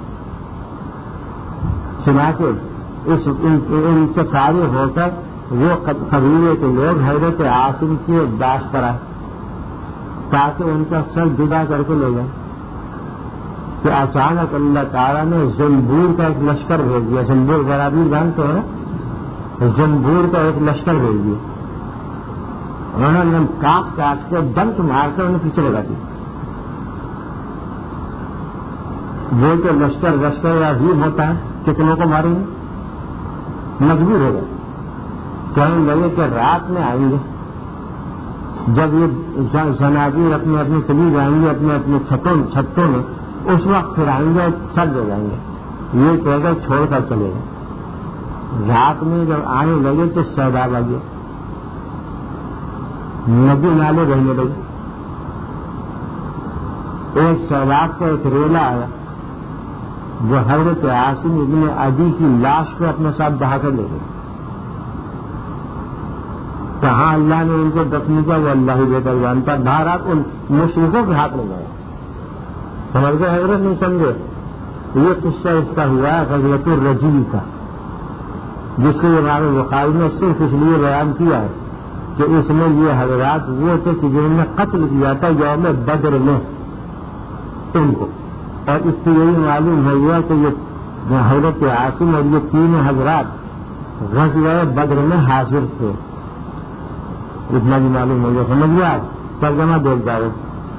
چنانچہ اس ان سے فارغ ہو کر وہ قبیلے کے لوگ حضرت عاصم کی داش پر آئے تاکہ ان کا سر جدا کر کے لے جائیں، کہ اچانک اللہ تعالیٰ نے زنبور کا ایک لشکر بھیج دیا۔ زنبور برابر جانتے ہیں نا، زنبور کا ایک لشکر بھیج دیا، انہوں نے کاٹ کاٹ کے ڈنک مار کر انہیں پیچھے لگا دیا۔ وہ تو لشکر لشکر عظیم ہوتا ہے، کتنوں کو ماریں گے، مجبور ہو گئے، کہنے لگے کہ رات میں آئیں گے، جب یہ زنابیر اپنے اپنے چلی جائیں گے اپنے اپنے چھتوں چھتوں میں، اس وقت پھر آئیں گے اور سر دے جائیں گے۔ یہ کہہ کر چھوڑ کر چلے گئے. رات میں جب آنے لگے تو سیلاب آ گیا, ندی نالے بہنے لگے. ایک سیلاب کا ایک ریلا آیا جو حضرت عاصم ابن عدی کی لاش کو اپنے ساتھ بہا کر لے گئے. کہاں اللہ نے ان کو دفن کیا وہ اللہ ہی بہتر جانتا. بہرحال ان مشرکوں کے ہاتھ میں گیا. سمجھ گئے حضرت نہیں سمجھے. یہ قصہ اس کا ہوا غزوۃ الرجیع کا, جس کو امام بخاری نے صرف اس لیے بیان کیا ہے کہ اس میں یہ حضرات وہ تھے کہ جنہوں نے قتل کیا تھا یوم بدر میں ان کو, اور اس سے یہی معلوم ہو گیا کہ یہ حضرت عاصم اور یہ تین حضرات غزوہ بدر میں حاضر تھے. اتنا بھی معلوم ہو گیا. سمجھ گیا آپ ترجمہ دیکھ جاؤ.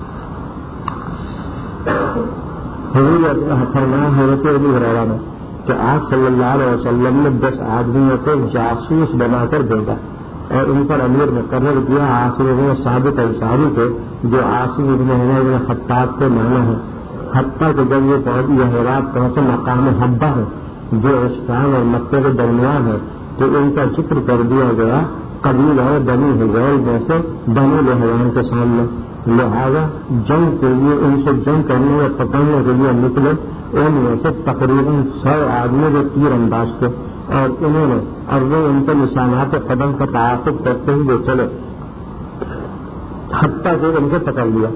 فرمایا حضرت ابو ہریرہ نے کہ آپ صلی اللہ علیہ وسلم نے دس آدمیوں کو جاسوس بنا کر بھیجا اور ان پر امیر مقرر کیا عاصم ابن ثابت انصاری کو جو عاصم ابن عمر بن خطاب کو مانا ہے. حتیٰ کہ جب یہ پہنچ یہ حیرات پہنچے مقام حبہ ہے جو اسلام اور مکے کے درمیان ہے تو ان کا ذکر کر دیا گیا قبیل ہے بنی حذیل میں سے بنی لحیان کے سامنے. لہذا جنگ کے لیے ان سے جنگ کرنے اور پکڑنے کے لیے نکلے. ان میں سے تقریباً سو آدمی جو تیر انداز تھے اور انہوں نے اور وہ ان کے نشانات قدم کا تعاقب کرتے ہوئے چلے حتیٰ کہ ان کو پکڑ لیا.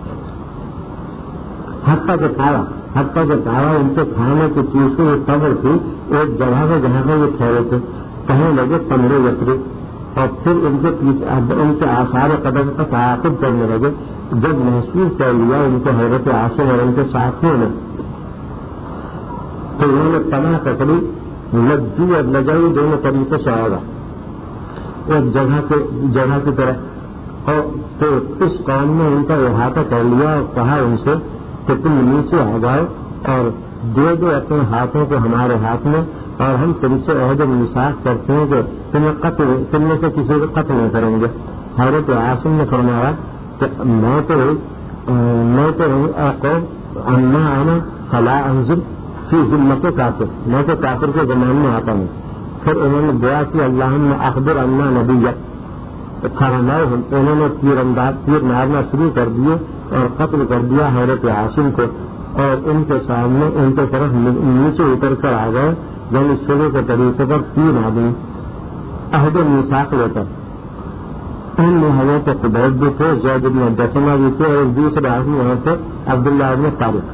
حتیٰ کہ کھایا حتیٰ کہ کھایا ان کے کھانے کی چیز کی ایک قبر تھی ایک جگہ سے جہاں پہ یہ ٹھہرے تھے. کہنے لگے پندرہ یسری اور پھر ان کے ان کے آثار قدم کا تعاقب کرنے لگے. جب محسوس کر لیا ان کے حضرت عاصم اور ان کے ساتھیوں نے تو انہوں نے پناہ پکڑی. لجو اور لجائی دونوں طریقے سے آئے گا ایک جگہ کے جگہ کی طرح, اور تو اس قوم نے ان کا احاطہ کر لیا اور کہا ان سے کہ تم نیچے آ جاؤ اور دے دو اپنے ہاتھوں کو ہمارے ہاتھ میں اور ہم تم سے عہد و میثاق کرتے ہیں کہ تمہیں قتل تم میں سے کسی کو قتل نہیں کریں گے. حضرت عاصم نے فرمایا کہ میں تو میں تو اما آنا فلا انزل فی ذمت کافر, میں تو کافر کے زمان میں آتا ہوں. پھر انہوں نے دعا کی اللہم اخبر عنا نبیک فرماؤ. انہوں نے تیر انداز تیر مارنا شروع کر دیے اور قتل کر دیا حضرت عاصم کو اور ان کے سامنے ان کے طرف نیچے اتر کر آ گئے یعنی شروع کے طریقے پر تین آدمی عہد و میثاق لے کر. ان میں حضرت قبیب بھی تھے, زید بن دسمہ بھی تھے اور دوسرے آدمی وہاں سے عبداللہ بن طارق.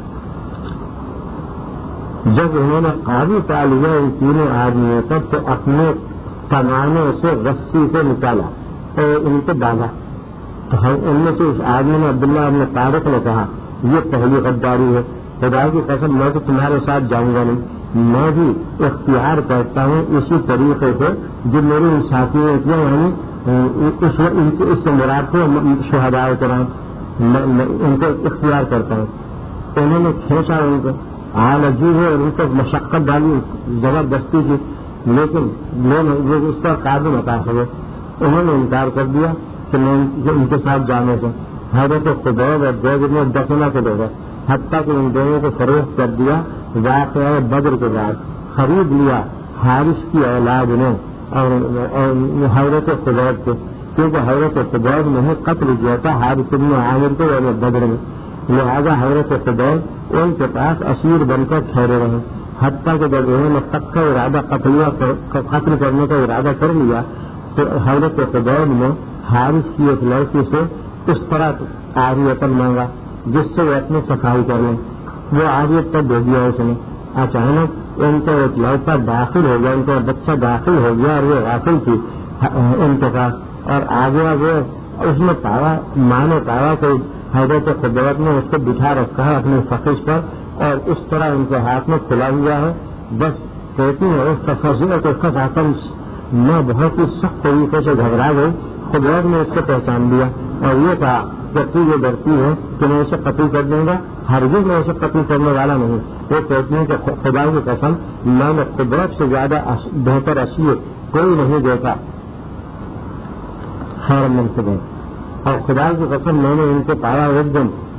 جب انہوں نے قابو پا لیا ان تینوں آدمیوں کو تو اپنے کمانے سے رسی سے نکالا اور ان کو ڈالا. تو ان میں سے اس آدمی نے عبداللہ بن طارق نے کہا یہ پہلی غداری ہے, خدا کی قسم میں تو تمہارے ساتھ جاؤں گا نہیں, میں بھی اختیار کرتا ہوں اسی طریقے سے جو میرے ان ساتھیوں نے کیا یعنی اس سے مراد کو شہداء کرام ان کو اختیار کرتا ہوں. انہوں نے کھینچا ان کو حال عجیب ہے اور ان کو مشقت ڈالی زبردستی کی لیکن وہ اس پر قابو نہ کر سکے. انہوں نے انکار کر دیا کہ میں ان کے ساتھ جانے سے. حضرت قبیب اور زید نے دفنہ کو دے گا حتیٰ کہ ان دونوں کو فروخت کر دیا. واقعہ بدر کے بعد خرید لیا حارث کی اولاد نے اور حضرت قبیب کو, کیونکہ حضرت قبیب نے قتل کیا تھا حارث بن عامر کو اور بدر میں. لہٰذا حضرت قبیب ان کے پاس اسیر بن کر ٹھہرے رہے حتیٰ کہ جب انہوں نے تک کا ارادہ قتل کرنے کا ارادہ کر لیا تو حضرت قبیب نے حارث کی ایک لڑکی سے اس طرح عاریتن مانگا جس سے وہ اپنی صفائی کر لیں. وہ عاریت پر دے دیا اس نے. اچانک ان کا ایک لڑکا داخل ہو گیا, ان کا بچہ داخل ہو گیا اور وہ غافل تھی ان کے پاس اور آ گیا. وہ اس نے پایا ماں نے پایا کہ حضرت قبیب نے اس کو بٹھا رکھا ہے اپنے فخذ پر اور اس طرح ان کے ہاتھ میں کھلا ہوا ہے. بس کہتی ہے اس کا فضیلت اس کا ساتن میں بہت ہی سخت طریقے سے گھبرا گئی. قبیب نے اس کو پہچان دیا اور یہ کہا کہ تو یہ ڈرتی ہے کہ میں اسے قتل کر دوں گا, ہرگز میں اسے قتل کرنے والا نہیں. وہ کہتی ہیں کہ خدا کی قسم میں نے قبیب سے زیادہ بہتر اسیر کوئی نہیں دیکھا خیر منصب, اور خدا کی قسم میں نے ان کو پایا ایک دن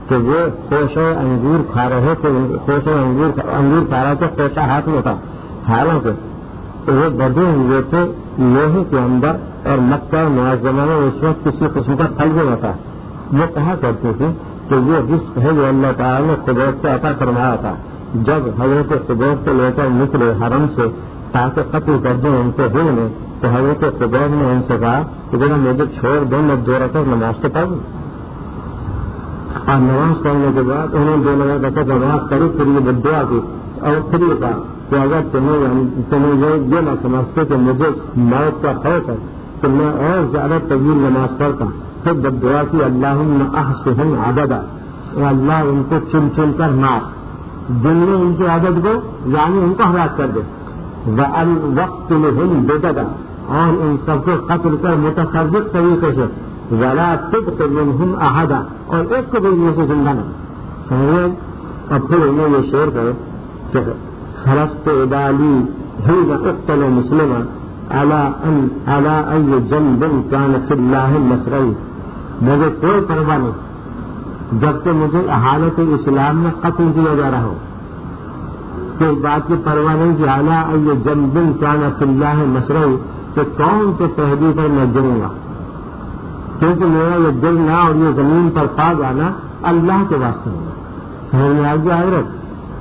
کہ وہ خوشے انگور کھا رہے تھے، خوشے انگور انگور کھا رہے تھے، خوشہ ہاتھ میں تھا، حالانکہ وہ بدے ہوئے تھے لوہے کے اندر، اور مکہ معظمہ میں اس وقت کسی قسم کا پھل بھی نہ تھا۔ وہ کہا کرتے تھے کہ یہ رزق ہے جو اللہ تعالیٰ نے قدرت سے عطا فرمایا تھا۔ جب حضرت قدرت کو لے کر نکلے حرم سے تاکہ قتل کر دیں ان کو حل میں، تو حضرت قدرت نے ان سے کہا کہ ذرا مجھے چھوڑ دو، میں دو رکعت نماز تو پڑھوں۔ اور نماز پڑھنے کے بعد انہوں نے دو رکعت نماز پڑھی، پھر یہ بدعا کی اور پھر یہ کہا کہ اگر تمہیں تمہیں یہ نہ سمجھتے کہ مجھے موت کا خوف ہے تو میں اور زیادہ طویل نماز پڑھتا، پھر بدعا کی اللہم احصہم عددا، اللہ ان کو چن چن کر مار، جن میں ان کی عدد کو یعنی ان کو ہلاک کر دے، وَقْتُلْهُمْ بِدَدًا، اور ان سب کو قتل کر متصرف طریقے سے، وَلَا تُبْقِ مِنْهُمْ أَحَدًا، اور ایک کو بھی ان سے زندہ نہ سمجھے۔ اور پھر انہیں یہ شعر کرے کہ خرست ادالی حین اقتل مسلما علی ای جنب کان فی اللہ مسرعی، مجھے کوئی پرواہ نہیں جب کہ مجھے حالت اسلام میں قتل کیا جا رہا ہو، کہ اس بات کی پرواہ نہیں کہ علی ای جنب کان فی اللہ مسرعی، کہ کون سے پہلو پر میں گروں گا، کیونکہ میرا یہ گرنا اور یہ زمین پر پا جانا اللہ کے واسطے ہوگا۔ سمجھ میں آ گیا حضرت؟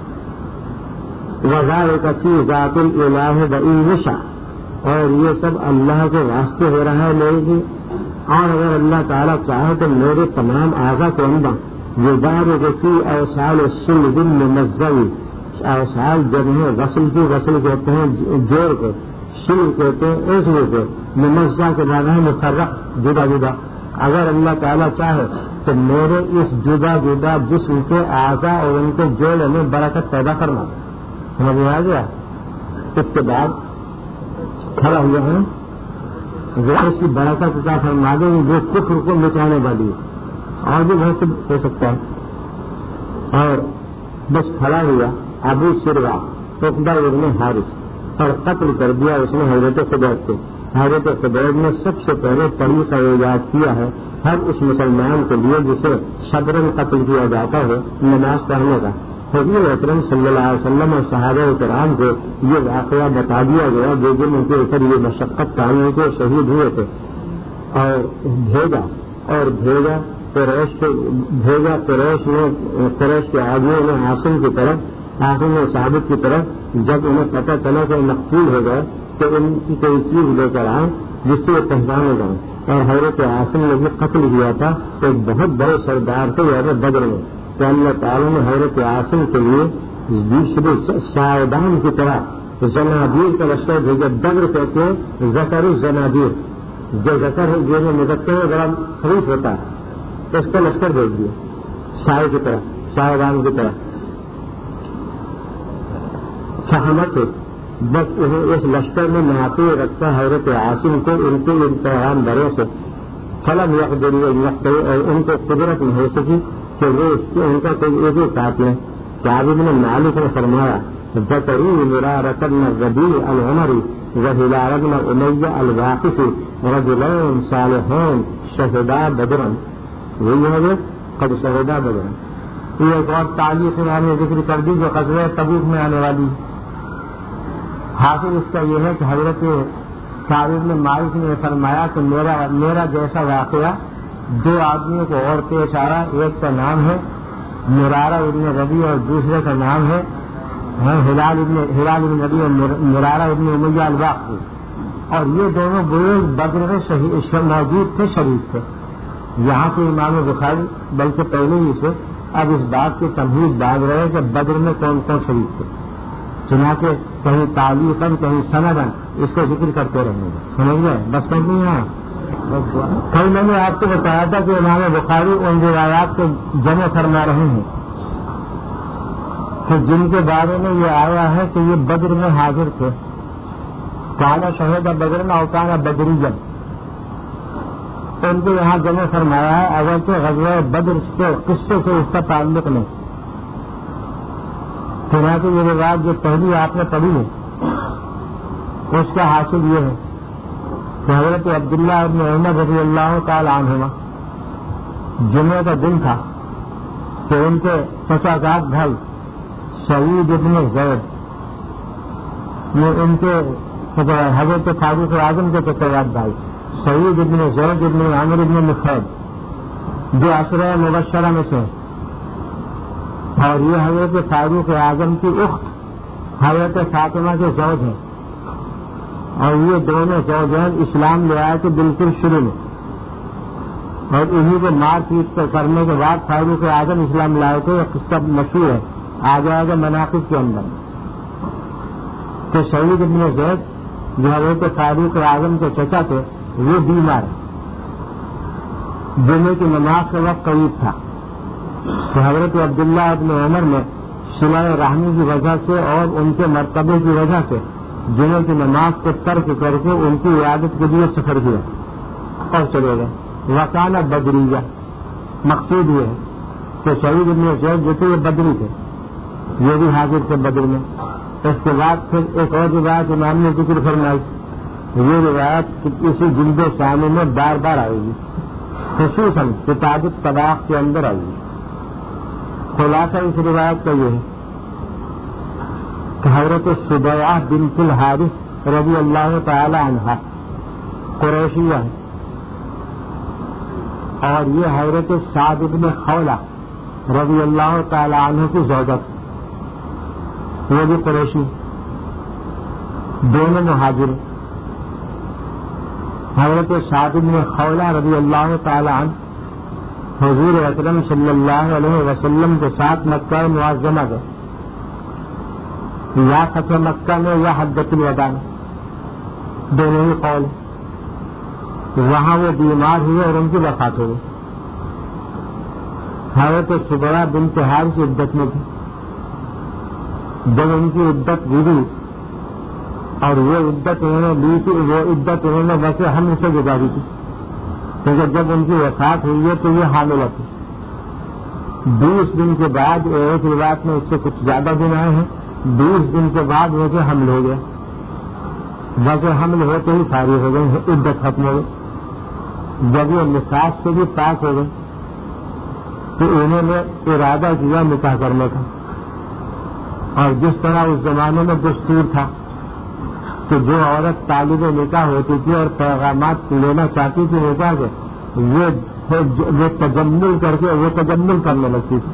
وَذَلِكَ فِي ذَاتِ الْإِلَٰهِ وَإِن يَشَاء، اور یہ سب اللہ کے واسطے ہو رہا ہے میرے لیے، اور اگر اللہ تعالیٰ چاہے تو میرے تمام اعضاء کو اندر يُبَارِكُ فِي أَوْصَالِ الصِّلْبِ الْمُمَزَّوِ، اوصال جب ہیں غسل کی، غسل کہتے ہیں جوڑ کو، شل کہتے ہیں عضو کو، ممزہ کے بعد ہے مفرق جدا جدا، اگر اللہ تعالیٰ چاہے تو میرے اس جدا جدا جسم کے اعضاء اور ان کے جوڑ میں برکت پیدا کرنا۔ سمجھ میں آ گیا؟ اس کے بعد کھڑا ہوا ہے اس کی برکت عطا فرما دے جو کفر کو مٹانے والی ہے، اور بھی بہت ہو سکتا ہے۔ اور بس کھڑا ہوا ابو سروا عقبہ ابن حارث، اور قتل کر دیا اس نے حضرت قدرت کو۔ حضرت قدرت نے سب سے پہلے طریقہ ایجاد کیا ہے ہر اس مسلمان کے لیے جسے صبرن قتل کیا جاتا ہے نماز پڑھنے کا۔ حضور اکرم صلی اللہ علیہ وسلم اور صحابہ کرام کو یہ واقعہ بتا دیا گیا جو جن ان کے اوپر یہ مشقت پانے کے شہید ہوئے تھے، اور بھیجا اور بھیجا قریش کو بھیجا قریش نے قریش کے آدمیوں نے عاصم کی طرف، عاصم نے ثابت کی طرف، جب انہیں پتہ چلا کہ مقتول ہو گئے تو ان کی کوئی چیز لے کر آئے جس سے وہ پہچانے گئے، اور حضرت عاصم نے بھی قتل کیا تھا ایک بہت بڑے سردار تھے یعنی بدر میں، تو اللہ تعالیٰ نے حضرت عاصم کے لیے دوسرے سائدان کی طرح زنادیر کا لشکر بھیجا۔ بدر کہتے ہیں زکر الزنادیر، جو زکر ہے جو میں مذکر ہے بڑا خریف ہوتا ہے، اس کا لشکر بھیج دیا سائے کی طرح، سائدان کی طرح سہمت ہے۔ بس انہیں اس لشکر میں نہاتے رکھتا حضرت عاصم کو ان کے امتحان بروں سے فلم یقدری اور ان کو قدرت میں ہو سکی کہ وہ ان کا کوئی عضو کاٹ لیں۔ کعب بن مالک نے فرمایا ذکری مرارۃ بن الربیع العمری وہلال بن امیہ الواقفی رجلین صالحین شہدا بدرا، وہی ہے قد شہدا بدرا۔ یہ ایک اور تاریخ میں نے ذکر کر دی جو غزوہ تبوک میں آنے والی۔ حاصل اس کا یہ ہے کہ حضرت کعب بن مالک نے فرمایا کہ میرا میرا جیسا واقعہ دو آدمیوں کو اور پیش آ رہا، ایک کا نام ہے مرارہ ابن ربیع اور دوسرے کا نام ہے ہلال ابن ہلال ابن ربیع اور مرارہ ابن امیہ الواقفی، اور یہ دونوں بزرگ بدر میں موجود تھے، شریف تھے۔ یہاں سے امام بخاری بلکہ پہلے ہی سے اب اس بات کی تمہید باندھ رہے کہ بدر میں کون کون شریف تھے، چنانچہ کہیں تعلیقاً کہیں سنداً اس کو ذکر کرتے رہیں گے۔ سمجھ گئے؟ بس سمجھ نہیں ہے۔ کل میں نے آپ کو بتایا تھا کہ امام بخاری ان روایات کو جمع فرما رہے ہیں کہ جن کے بارے میں یہ آیا ہے کہ یہ بدر میں حاضر تھے، کالا شہید بدر میں اوکانا بدری جب ان کو یہاں جمع فرمایا ہے، اگرچہ غزوہ بدر کے قصے سے اس کا تعلق نہیں۔ چنانچہ یہ روایت جو پہلی آپ نے پڑھی ہے اس کا حاصل یہ ہے کہ حضرت عبداللہ ابن عمر رضی اللہ تعالی عنہما جمعہ کا دن تھا، کہ ان کے چچا بھائی سعید ابن زید یہ ان کے حضرت فاروق اعظم کے چچا بھائی سعید ابن زید ابن عامر ابن مخید جو عشرہ مبشرہ میں سے، اور یہ حضرت فاروق اعظم کی اخت حضرت فاطمہ کے زوج ہیں، اور یہ دونوں زوجین اسلام لے آئے تھے بالکل شروع میں، اور انہی کو مار پیٹ کرنے کے بعد فاروق اعظم اسلام لائے تھے۔ یہ قصہ مشہور ہے، آ جائے گا مناقب کے اندر۔ تو سعید ابن زید جو حضرت فاروق اعظم کے چچا تھے وہ بیمار ہے، جمعے کی نماز کا وقت قریب تھا، تو حضرت عبداللہ ابن عمر نے صلہ رحمی کی وجہ سے اور ان کے مرتبے کی وجہ سے جمعے کی نماز کو ترک کر کے ان کی عیادت کے لیے سفر کیا اور چلے گئے۔ وکانہ بدریہ، مقصود یہ ہے کہ سعید ابن زید جو تھے یہ بدری تھے، یہ بھی حاضر تھے بدر میں۔ اس کے بعد پھر ایک اور روایت امام نے ذکر فرمائی، یہ روایت اسی جلد ثانی میں بار بار آئے گی، خصوصاً کتاب الطلاق کے اندر آئے گی۔ خلاصہ اس روایت کا یہ ہے کہ حضرت سبیعہ بنت الحارث رضی اللہ تعالی عنہا قریشیہ ہے، اور یہ حضرت سعد بن خولہ رضی اللہ تعالی عنہ کی زوجہ تھی، وہ بھی قریشی، دونوں مہاجر۔ حضرت سعد بن خولہ رضی اللہ تعالی عنہ حضور اکرم صلی اللہ علیہ وسلم کے ساتھ مکہ معظمہ گئے، یا فتح مکہ میں یا حجۃ الوداع میں، دونوں ہی قول۔ وہاں وہ بیمار ہوئے اور ان کی وفات ہو گئی۔ حضرت سبیعہ بنت حارث کی عدت میں تھی، جب ان کی عدت گزری اور وہ عدت انہوں نے لی تھی، وہ عدت انہوں نے ویسے ہم سے گزاری تھی، کیونکہ جب ان کی وفات ہوئی ہے تو یہ حاملہ تھی۔ بیس دن کے بعد ایک روایت میں اس سے کچھ زیادہ دن آئے ہیں، بیس دن کے بعد ویسے حمل ہو گیا، ویسے حمل ہوتے ہی فارغ ہو گئے، عدت ختم ہو گئی۔ جب یہ نفاس سے بھی پاک ہو گئے تو انہوں نے ارادہ کیا نکاح کرنے کا، اور جس طرح اس زمانے میں دستور تھا کہ جو عورت طالب نکاح ہوتی تھی اور پیغامات لینا چاہتی تھی نکاح کے، وہ تجمل کر کے وہ تجمل کرنے لگتی تھی،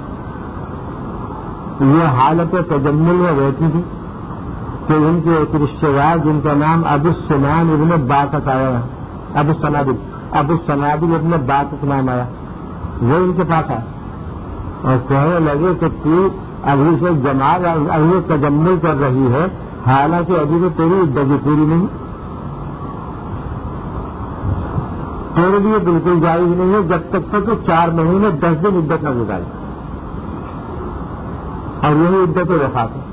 یہ حالت تجمل میں رہتی تھی کہ ان کے ایک رشتے دار جن کا نام ابو سنان ابن باقت آیا، ابو سنابل ابو سنابل ابن باقت نام آیا، وہ ان کے پاس آیا اور کہنے لگے کہ تو ابھی سے جماعت ابھی تجمل کر رہی ہے، حالانکہ ابھی تو تیری عدت پوری نہیں، تیرے لیے بالکل جائز نہیں ہے جب تک تو چار مہینے دس دن عدت نہ گزارے، اور یہی عدت وفات ہے۔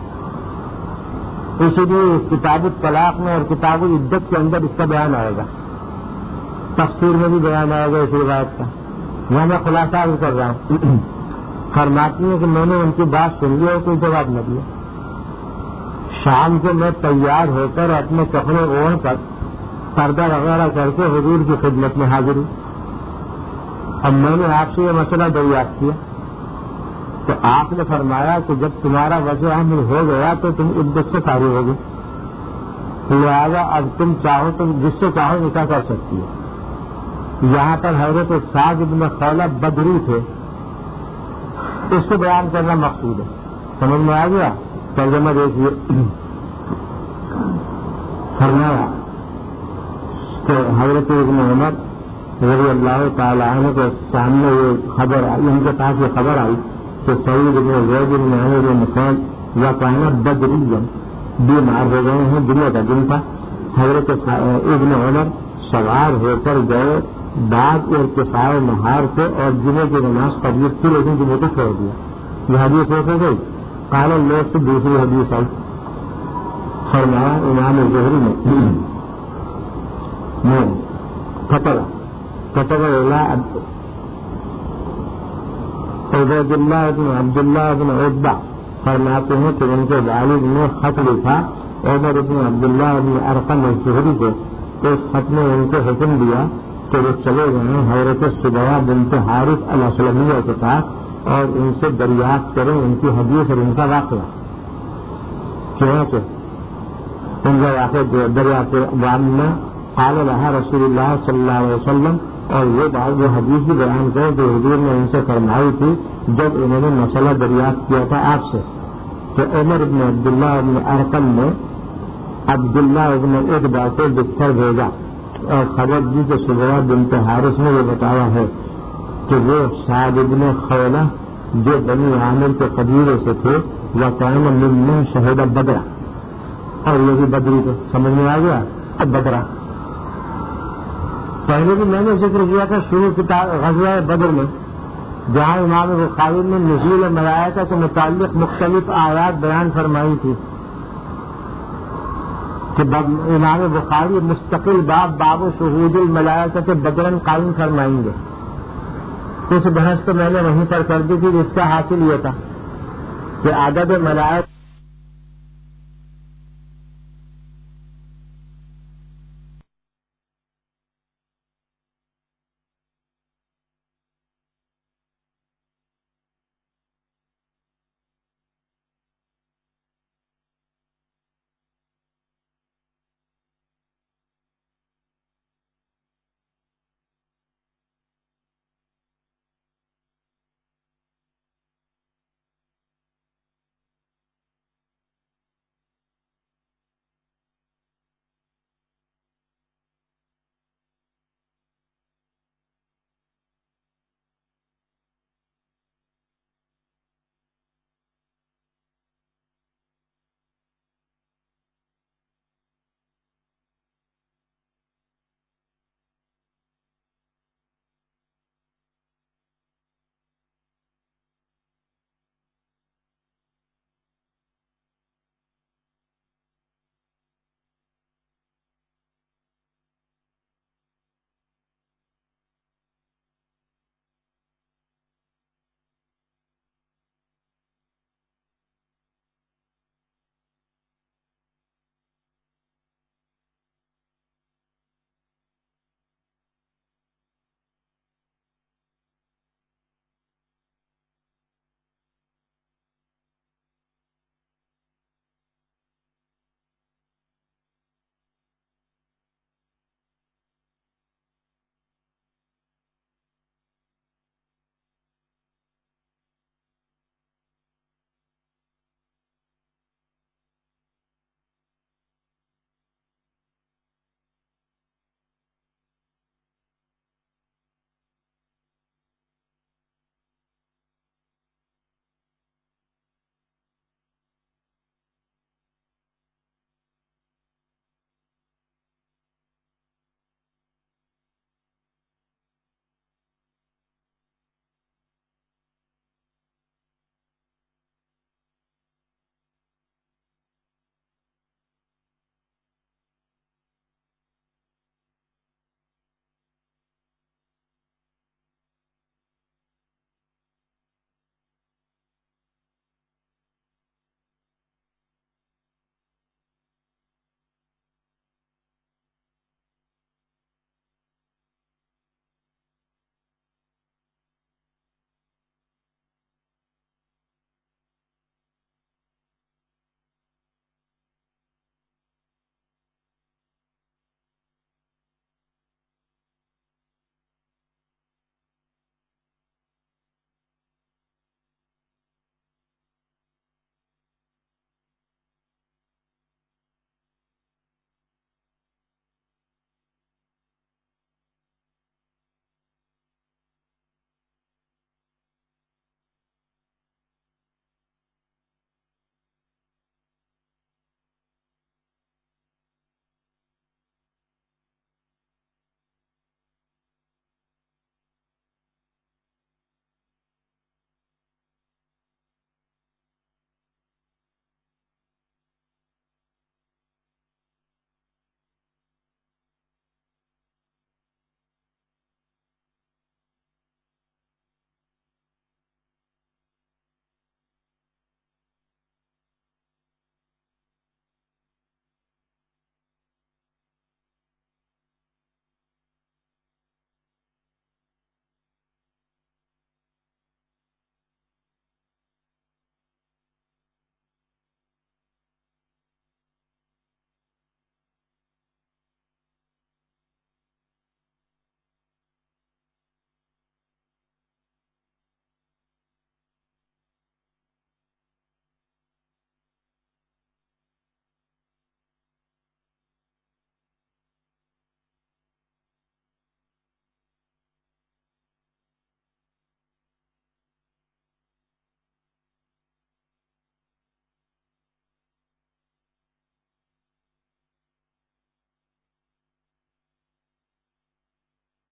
اسی لیے کتاب الطلاق میں اور کتاب العدت کے اندر اس کا بیان آئے گا، تفسیر میں بھی بیان آئے گا اس روایت کا۔ یہاں میں خلاصہ کر رہا ہوں، فرماتی ہے کہ میں نے ان کی بات سن لی اور کوئی جواب نہ دیا۔ شام کو میں تیار ہو کر اپنے کپڑے اوڑھ کر پردہ وغیرہ کر کے حضور کی خدمت میں حاضر ہوں۔ اب میں نے آپ سے یہ مسئلہ دریافت کیا تو آپ نے فرمایا کہ جب تمہارا وجہ حمل ہو گیا تو تم عدت سے فارغ ہوگے، لہٰذا اب تم چاہو تم جس سے چاہو نکاح کر سکتی ہو۔ یہاں پر حضرت سعد بن خولہ بدری تھے، اس کو بیان کرنا مقصود ہے، سمجھ میں آ گیا؟ ترجمہ دیکھیے، فرمایا کہ حضرت ابن عمر رضی اللہ تعالی عنہ کے سامنے یہ خبر آئی، ان کے پاس یہ خبر آئی کہ سعید بن زید بن عامر بن مخید یا کہنا بدری بیمار ہو گئے ہیں، جمعے کا دن تھا۔ حضرت ابن عمر سوار ہو کر گئے، بعد ارتفاع نہار سے اور جمعے کی نماز قبلیت تھی لیکن جمعے کو چھوڑ دیا۔ یہ حدیث ہو گئی، قال لوگ سے دوسری حدیث آئی، فرمایا امام ظہری میں قطر قطر عبید اللہ بن عبداللہ بن عتبہ فرماتے ہیں کہ ان کے والد نے خط لکھا عمر بن عبداللہ بن ارقم الزہری کو، تو اس خط میں ان کو حکم دیا کہ وہ چلے گئے حضرت سبیعہ بنت حارث الاسلمیہ کے پاس اور ان سے دریافت کریں ان کی حدیث اور ان کا واقعہ. چنانچہ ان کا واقعہ دریافت میں قال لها رسول اللہ صلی اللہ علیہ وسلم، اور یہ بات وہ حدیث بھی بیان کرے جو حضور نے ان سے فرمائی تھی جب انہوں نے مسئلہ دریافت کیا تھا آپ سے کہ عمر بن عبداللہ بن ارقم نے عبداللہ بن عتبہ کو بستر بھیجا اور خبر دی کہ صبح بنت حارث نے یہ بتایا ہے کہ وہ سعد بن خولہ جو بنی عامر کے قبیلے سے تھے وہ کان ممن شہد بدرا، اور یہ بھی بدری کو سمجھ میں آ گیا. اب بدرا پہلے بھی میں نے ذکر کیا تھا شروع کتاب غزوہ بدر میں، جہاں امام بخاری نے نزول ملائکہ کے متعلق مختلف آیات بیان فرمائی تھی کہ امام بخاری مستقل باب باب شہود الملائکہ کے بدرن قائم فرمائیں گے. کچھ بحث تو میں نے وہیں پر کر دی تھی، جس کا حاصل یہ تھا کہ عدد ملائکہ